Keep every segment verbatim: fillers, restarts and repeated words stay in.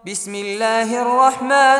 بسم الله الرحمن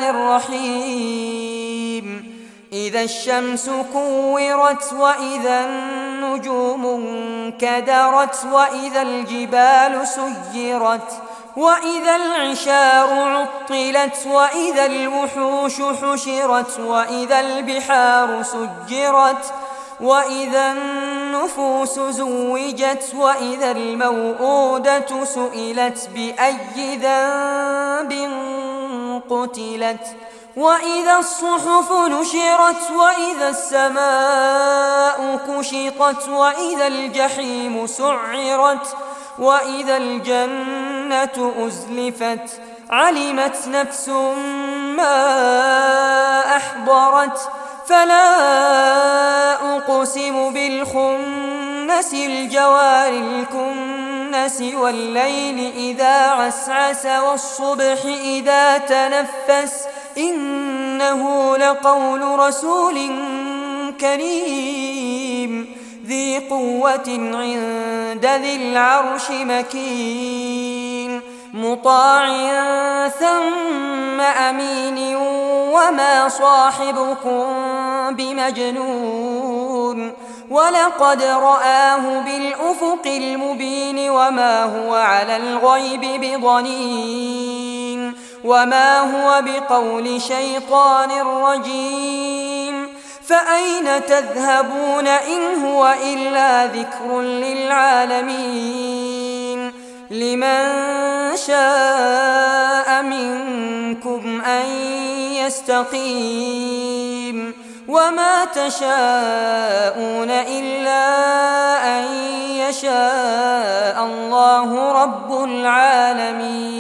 الرحيم إذا الشمس كورت وإذا النجوم انكدرت وإذا الجبال سيرت وإذا العشار عطلت وإذا الوحوش حشرت وإذا البحار سجرت وإذا النفوس زوجت وإذا الموءودة سئلت بأي ذنب قتلت وإذا الصحف نشرت وإذا السماء كشطت وإذا الجحيم سعرت وإذا الجنة أزلفت علمت نفس ما أحضرت فلا أقسم بالخنس الجوار الكنس والليل إذا عسعس والصبح إذا تنفس إنه لقول رسول كريم ذي قوة عند ذي العرش مكين مطاع ثم أمين وما صاحبكم بمجنون ولقد رآه بالأفق المبين وما هو على الغيب بضنين وما هو بقول شيطان رجيم فأين تذهبون إن هو إلا ذكر للعالمين لمن شاء منكم أن يستقيم وما تشاءون إلا أن يشاء الله رب العالمين.